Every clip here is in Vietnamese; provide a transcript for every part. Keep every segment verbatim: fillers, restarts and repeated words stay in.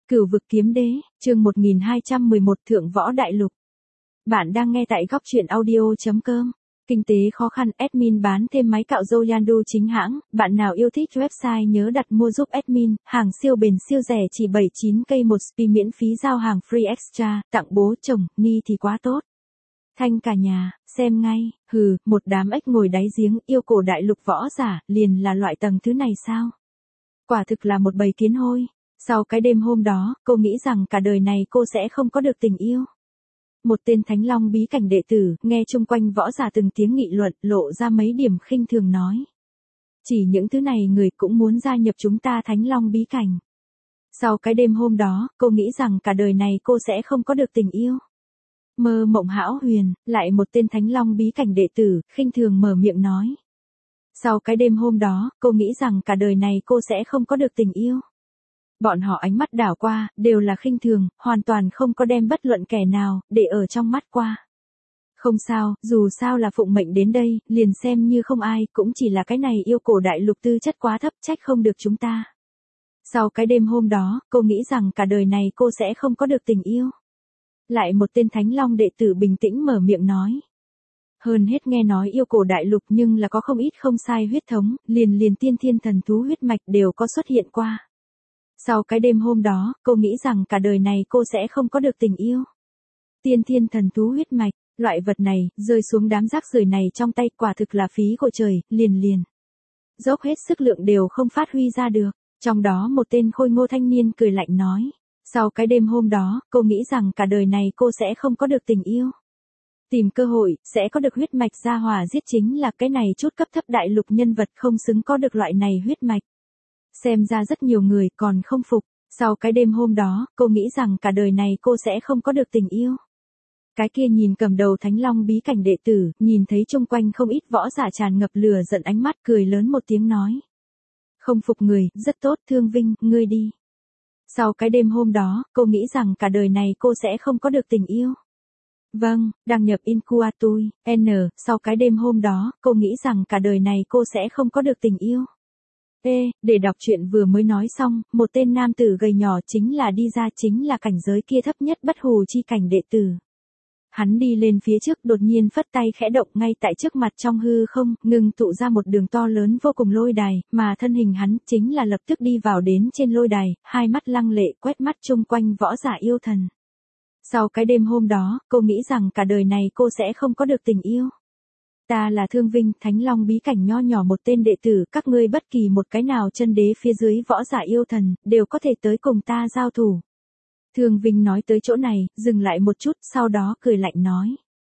Cửu vực kiếm đế, chương một nghìn hai trăm mười một Thượng võ đại lục. Bạn đang nghe tại góc truyện audio.com. Kinh tế khó khăn, admin bán thêm máy cạo râu Yandu chính hãng, bạn nào yêu thích website nhớ đặt mua giúp admin, hàng siêu bền siêu rẻ chỉ bảy mươi chín k một spi miễn phí giao hàng free extra, tặng bố chồng, ni thì quá tốt. Thanh cả nhà, xem ngay, hừ, một đám ếch ngồi đáy giếng, yêu cổ đại lục võ giả, liền là loại tầng thứ này sao? Quả thực là một bầy kiến hôi. Sau cái đêm hôm đó, cô nghĩ rằng cả đời này cô sẽ không có được tình yêu. Một tên Thánh Long bí cảnh đệ tử, nghe chung quanh võ giả từng tiếng nghị luận, lộ ra mấy điểm khinh thường nói. Chỉ những thứ này người cũng muốn gia nhập chúng ta Thánh Long bí cảnh. Sau cái đêm hôm đó, cô nghĩ rằng cả đời này cô sẽ không có được tình yêu. Mơ mộng hão huyền, lại một tên Thánh Long bí cảnh đệ tử, khinh thường mở miệng nói. Sau cái đêm hôm đó, cô nghĩ rằng cả đời này cô sẽ không có được tình yêu. Bọn họ ánh mắt đảo qua, đều là khinh thường, hoàn toàn không có đem bất luận kẻ nào, để ở trong mắt qua. Không sao, dù sao là phụng mệnh đến đây, liền xem như không ai, cũng chỉ là cái này yêu cổ đại lục tư chất quá thấp trách không được chúng ta. Sau cái đêm hôm đó, cô nghĩ rằng cả đời này cô sẽ không có được tình yêu. Lại một tên Thánh Long đệ tử bình tĩnh mở miệng nói. Hơn hết nghe nói yêu cổ đại lục nhưng là có không ít không sai huyết thống, liền liền tiên thiên thần thú huyết mạch đều có xuất hiện qua. Sau cái đêm hôm đó, cô nghĩ rằng cả đời này cô sẽ không có được tình yêu. Tiên thiên thần thú huyết mạch, loại vật này, rơi xuống đám rác rưởi này trong tay quả thực là phí của trời, liền liền. Dốc hết sức lượng đều không phát huy ra được. Trong đó một tên khôi ngô thanh niên cười lạnh nói. Sau cái đêm hôm đó, cô nghĩ rằng cả đời này cô sẽ không có được tình yêu. Tìm cơ hội, sẽ có được huyết mạch gia hòa giết chính là cái này chút cấp thấp đại lục nhân vật không xứng có được loại này huyết mạch. Xem ra rất nhiều người còn không phục, sau cái đêm hôm đó, cô nghĩ rằng cả đời này cô sẽ không có được tình yêu. Cái kia nhìn cầm đầu Thánh Long bí cảnh đệ tử, nhìn thấy chung quanh không ít võ giả tràn ngập lửa giận ánh mắt cười lớn một tiếng nói. Không phục người, rất tốt Thương Vinh, ngươi đi. Sau cái đêm hôm đó, cô nghĩ rằng cả đời này cô sẽ không có được tình yêu. Vâng, đăng nhập Incuatui, N, sau cái đêm hôm đó, cô nghĩ rằng cả đời này cô sẽ không có được tình yêu. Ê, để đọc chuyện vừa mới nói xong, một tên nam tử gầy nhỏ chính là đi ra chính là cảnh giới kia thấp nhất bất hù chi cảnh đệ tử. Hắn đi lên phía trước đột nhiên phất tay khẽ động ngay tại trước mặt trong hư không, ngừng tụ ra một đường to lớn vô cùng lôi đài, mà thân hình hắn chính là lập tức đi vào đến trên lôi đài, hai mắt lăng lệ quét mắt chung quanh võ giả yêu thần. Sau cái đêm hôm đó, cô nghĩ rằng cả đời này cô sẽ không có được tình yêu. Ta là Thương Vinh, Thánh Long bí cảnh nho nhỏ một tên đệ tử, các ngươi bất kỳ một cái nào chân đế phía dưới võ giả yêu thần, đều có thể tới cùng ta giao thủ. Thương Vinh nói tới chỗ này, dừng lại một chút, sau đó cười lạnh nói.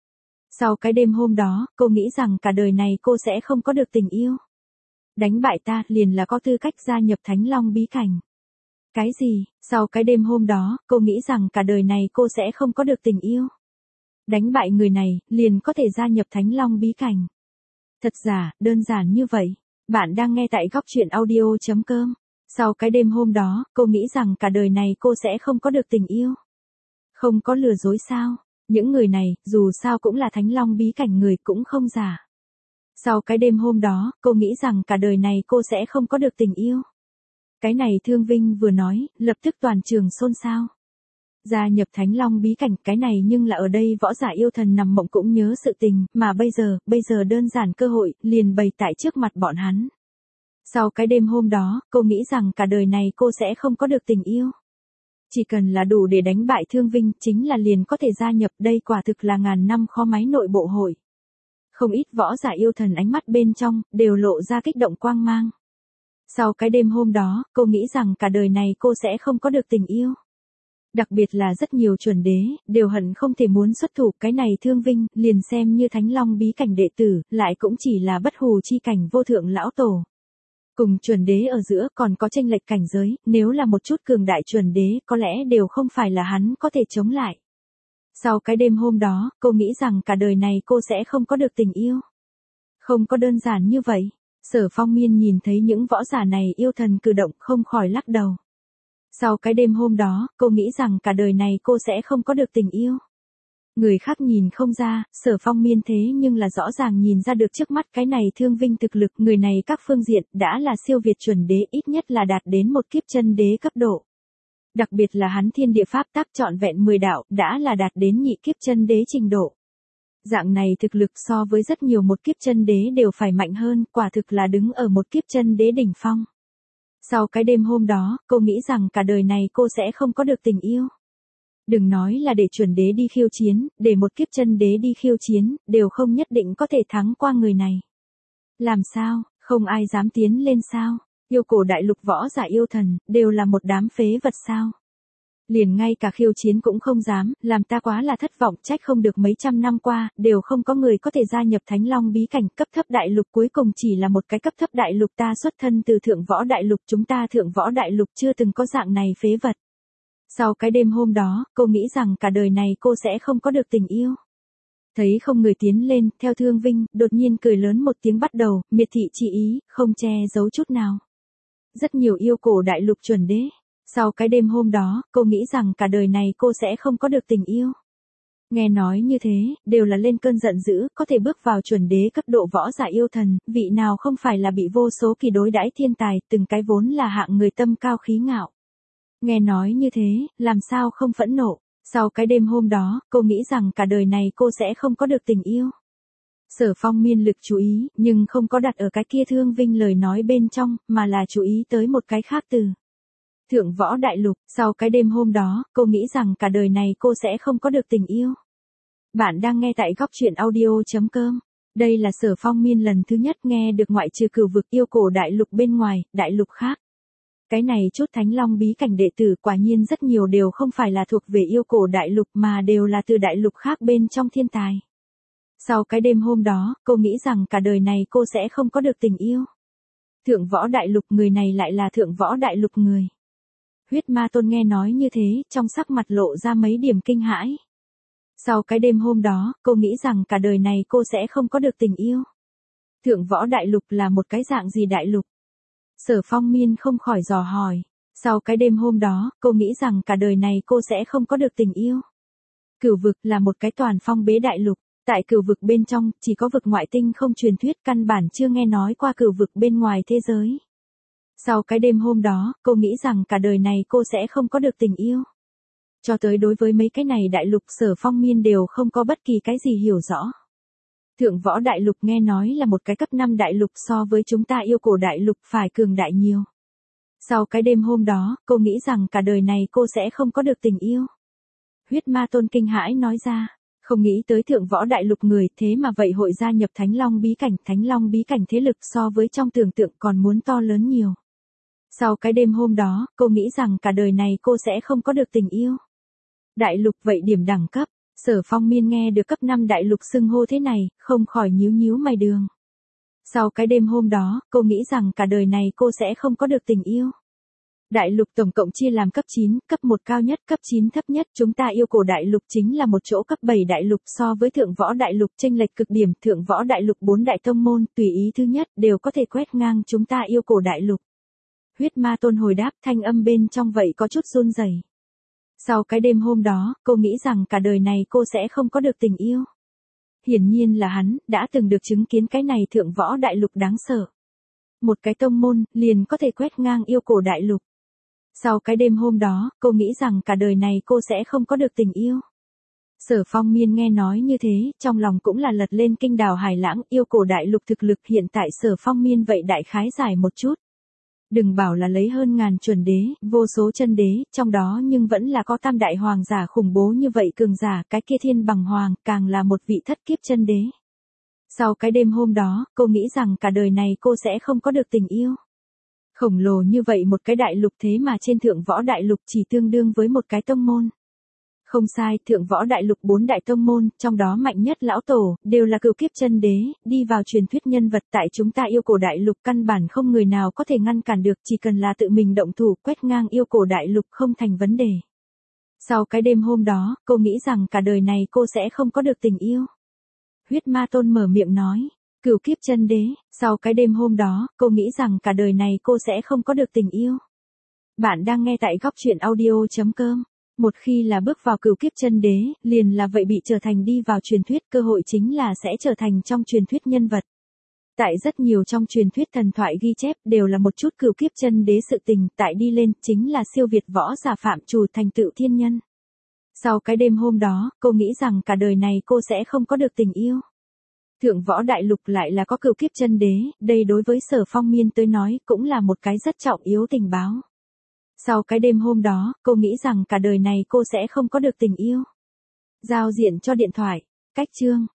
Sau cái đêm hôm đó, cô nghĩ rằng cả đời này cô sẽ không có được tình yêu. Đánh bại ta, liền là có tư cách gia nhập Thánh Long bí cảnh. Cái gì, sau cái đêm hôm đó, cô nghĩ rằng cả đời này cô sẽ không có được tình yêu. Đánh bại người này, liền có thể gia nhập Thánh Long bí cảnh. Thật giả, đơn giản như vậy. Bạn đang nghe tại góc truyện audio.com. Sau cái đêm hôm đó, cô nghĩ rằng cả đời này cô sẽ không có được tình yêu. Không có lừa dối sao? Những người này, dù sao cũng là Thánh Long bí cảnh người cũng không giả. Sau cái đêm hôm đó, cô nghĩ rằng cả đời này cô sẽ không có được tình yêu. Cái này Thương Vinh vừa nói, lập tức toàn trường xôn xao. Gia nhập Thánh Long bí cảnh cái này nhưng là ở đây võ giả yêu thần nằm mộng cũng nhớ sự tình, mà bây giờ, bây giờ đơn giản cơ hội, liền bày tại trước mặt bọn hắn. Sau cái đêm hôm đó, cô nghĩ rằng cả đời này cô sẽ không có được tình yêu. Chỉ cần là đủ để đánh bại Thương Vinh, chính là liền có thể gia nhập, đây quả thực là ngàn năm khó máy nội bộ hội. Không ít võ giả yêu thần ánh mắt bên trong, đều lộ ra kích động quang mang. Sau cái đêm hôm đó, cô nghĩ rằng cả đời này cô sẽ không có được tình yêu. Đặc biệt là rất nhiều chuẩn đế, đều hận không thể muốn xuất thủ, cái này Thương Vinh, liền xem như Thánh Long bí cảnh đệ tử, lại cũng chỉ là bất hù chi cảnh vô thượng lão tổ. Cùng chuẩn đế ở giữa còn có chênh lệch cảnh giới, nếu là một chút cường đại chuẩn đế, có lẽ đều không phải là hắn có thể chống lại. Sau cái đêm hôm đó, cô nghĩ rằng cả đời này cô sẽ không có được tình yêu. Không có đơn giản như vậy. Sở Phong Miên nhìn thấy những võ giả này yêu thần cử động không khỏi lắc đầu. Sau cái đêm hôm đó, cô nghĩ rằng cả đời này cô sẽ không có được tình yêu. Người khác nhìn không ra, Sở Phong Miên thế nhưng là rõ ràng nhìn ra được trước mắt cái này Thương Vinh thực lực, người này các phương diện đã là siêu việt chuẩn đế, ít nhất là đạt đến một kiếp chân đế cấp độ. Đặc biệt là hắn thiên địa pháp tắc trọn vẹn mười đạo, đã là đạt đến nhị kiếp chân đế trình độ. Dạng này thực lực so với rất nhiều một kiếp chân đế đều phải mạnh hơn, quả thực là đứng ở một kiếp chân đế đỉnh phong. Sau cái đêm hôm đó, cô nghĩ rằng cả đời này cô sẽ không có được tình yêu. Đừng nói là để chuẩn đế đi khiêu chiến, để một kiếp chân đế đi khiêu chiến, đều không nhất định có thể thắng qua người này. Làm sao, không ai dám tiến lên sao? Yêu cổ đại lục võ giả yêu thần, đều là một đám phế vật sao? Liền ngay cả khiêu chiến cũng không dám, làm ta quá là thất vọng, trách không được mấy trăm năm qua, đều không có người có thể gia nhập Thánh Long bí cảnh. Cấp thấp đại lục cuối cùng chỉ là một cái cấp thấp đại lục, ta xuất thân từ thượng võ đại lục, chúng ta thượng võ đại lục chưa từng có dạng này phế vật. Sau cái đêm hôm đó, cô nghĩ rằng cả đời này cô sẽ không có được tình yêu. Thấy không người tiến lên, theo Thương Vinh, đột nhiên cười lớn một tiếng bắt đầu, miệt thị chi ý, không che giấu chút nào. Rất nhiều yêu cổ đại lục chuẩn đế. Sau cái đêm hôm đó, cô nghĩ rằng cả đời này cô sẽ không có được tình yêu. Nghe nói như thế, đều là lên cơn giận dữ, có thể bước vào chuẩn đế cấp độ võ giả yêu thần, vị nào không phải là bị vô số kỳ đối đãi thiên tài, từng cái vốn là hạng người tâm cao khí ngạo. Nghe nói như thế, làm sao không phẫn nộ. Sau cái đêm hôm đó, cô nghĩ rằng cả đời này cô sẽ không có được tình yêu. Sở Phong miên lực chú ý, nhưng không có đặt ở cái kia Thương Vinh lời nói bên trong, mà là chú ý tới một cái khác từ. Thượng võ đại lục, sau cái đêm hôm đó, cô nghĩ rằng cả đời này cô sẽ không có được tình yêu. Bạn đang nghe tại góc truyện audio chấm com. Đây là Sở Phong miên lần thứ nhất nghe được ngoại trừ cửu vực yêu cổ đại lục bên ngoài, đại lục khác. Cái này chút Thánh Long bí cảnh đệ tử quả nhiên rất nhiều đều không phải là thuộc về yêu cổ đại lục mà đều là từ đại lục khác bên trong thiên tài. Sau cái đêm hôm đó, cô nghĩ rằng cả đời này cô sẽ không có được tình yêu. Thượng võ đại lục người này lại là thượng võ đại lục người. Huyết Ma Tôn nghe nói như thế, trong sắc mặt lộ ra mấy điểm kinh hãi. Sau cái đêm hôm đó, cô nghĩ rằng cả đời này cô sẽ không có được tình yêu. Thượng võ đại lục là một cái dạng gì đại lục? Sở Phong miên không khỏi dò hỏi. Sau cái đêm hôm đó, cô nghĩ rằng cả đời này cô sẽ không có được tình yêu. Cửu vực là một cái toàn phong bế đại lục. Tại cửu vực bên trong, chỉ có vực ngoại tinh không truyền thuyết, căn bản chưa nghe nói qua cửu vực bên ngoài thế giới. Sau cái đêm hôm đó, cô nghĩ rằng cả đời này cô sẽ không có được tình yêu. Cho tới đối với mấy cái này đại lục Sở Phong miên đều không có bất kỳ cái gì hiểu rõ. Thượng võ đại lục nghe nói là một cái cấp năm đại lục, so với chúng ta yêu cổ đại lục phải cường đại nhiều. Sau cái đêm hôm đó, cô nghĩ rằng cả đời này cô sẽ không có được tình yêu. Huyết Ma Tôn kinh hãi nói ra. Không nghĩ tới thượng võ đại lục người, thế mà vậy hội gia nhập Thánh Long bí cảnh. Thánh Long bí cảnh thế lực so với trong tưởng tượng còn muốn to lớn nhiều. Sau cái đêm hôm đó, cô nghĩ rằng cả đời này cô sẽ không có được tình yêu. Đại lục vậy điểm đẳng cấp. Sở Phong miên nghe được cấp năm đại lục xưng hô thế này, không khỏi nhíu nhíu mày đường. Sau cái đêm hôm đó, cô nghĩ rằng cả đời này cô sẽ không có được tình yêu. Đại lục tổng cộng chia làm cấp chín, cấp một cao nhất, cấp chín thấp nhất, chúng ta yêu cổ đại lục chính là một chỗ cấp bảy đại lục, so với thượng võ đại lục chênh lệch cực điểm, thượng võ đại lục bốn đại tông môn, tùy ý thứ nhất, đều có thể quét ngang chúng ta yêu cổ đại lục. Huyết Ma Tôn hồi đáp, thanh âm bên trong vậy có chút run rẩy. Sau cái đêm hôm đó, cô nghĩ rằng cả đời này cô sẽ không có được tình yêu. Hiển nhiên là hắn, đã từng được chứng kiến cái này thượng võ đại lục đáng sợ. Một cái tông môn, liền có thể quét ngang yêu cổ đại lục. Sau cái đêm hôm đó, cô nghĩ rằng cả đời này cô sẽ không có được tình yêu. Sở Phong miên nghe nói như thế, trong lòng cũng là lật lên kinh đào hải lãng, yêu cổ đại lục thực lực hiện tại Sở Phong miên vậy đại khái giải một chút. Đừng bảo là lấy hơn ngàn chuẩn đế, vô số chân đế, trong đó nhưng vẫn là có tam đại hoàng giả khủng bố như vậy cường giả, cái kia thiên bằng hoàng, càng là một vị thất kiếp chân đế. Sau cái đêm hôm đó, cô nghĩ rằng cả đời này cô sẽ không có được tình yêu. Khổng lồ như vậy một cái đại lục, thế mà trên thượng võ đại lục chỉ tương đương với một cái tông môn. Không sai, thượng võ đại lục bốn đại tông môn, trong đó mạnh nhất lão tổ, đều là cửu kiếp chân đế, đi vào truyền thuyết nhân vật tại chúng ta yêu cổ đại lục, căn bản không người nào có thể ngăn cản được, chỉ cần là tự mình động thủ quét ngang yêu cổ đại lục không thành vấn đề. Sau cái đêm hôm đó, cô nghĩ rằng cả đời này cô sẽ không có được tình yêu. Huyết Ma Tôn mở miệng nói, cửu kiếp chân đế, sau cái đêm hôm đó, cô nghĩ rằng cả đời này cô sẽ không có được tình yêu. Bạn đang nghe tại góc truyện audio chấm com. Một khi là bước vào cửu kiếp chân đế, liền là vậy bị trở thành đi vào truyền thuyết, cơ hội chính là sẽ trở thành trong truyền thuyết nhân vật. Tại rất nhiều trong truyền thuyết thần thoại ghi chép đều là một chút cửu kiếp chân đế sự tình, tại đi lên chính là siêu việt võ giả phạm trù thành tựu thiên nhân. Sau cái đêm hôm đó, cô nghĩ rằng cả đời này cô sẽ không có được tình yêu. Thượng võ đại lục lại là có cửu kiếp chân đế, đây đối với Sở Phong Miên tới nói cũng là một cái rất trọng yếu tình báo. Sau cái đêm hôm đó, cô nghĩ rằng cả đời này cô sẽ không có được tình yêu. Giao diện cho điện thoại, cách chương.